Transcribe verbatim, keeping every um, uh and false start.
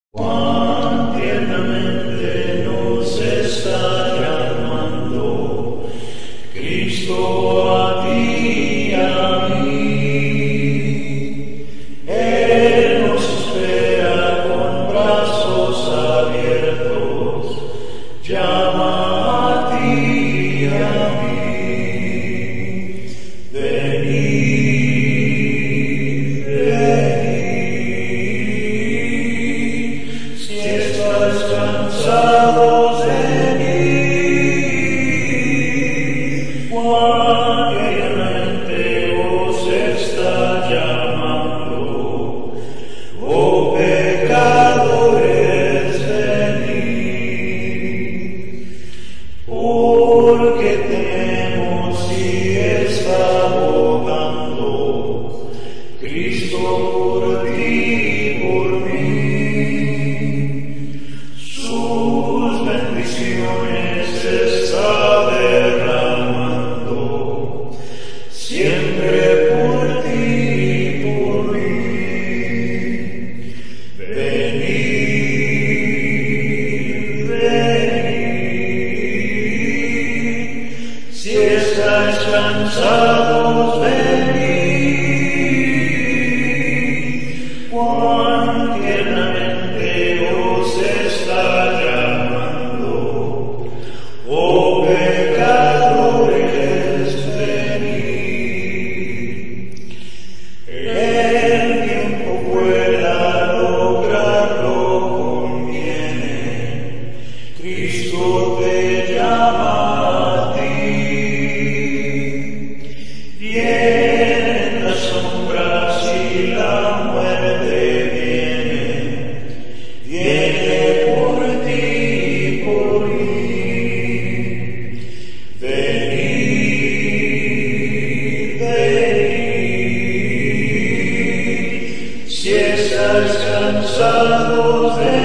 Cuán tiernamente nos está llamando Cristo a ti y a mí. Él nos espera con brazos abiertos, llama a ti y a mí. Venid, venid, si estáis cansados de mí, cuán tiernamente os está llamando, oh pecadores, venid, porque tenemos y está abogando Cristo por ti y por mí. Sus bendiciones está derramando siempre por ti y por mí. Venid, venid, si estáis cansados, venid, cuán tiernamente os está llamando, oh pecadores, venid. El tiempo vuela, lograrlo conviene, Cristo te llama a ti. Vienen las sombras y la muerte viene, viene por ti y por mí. Venid, venid, si estáis cansados de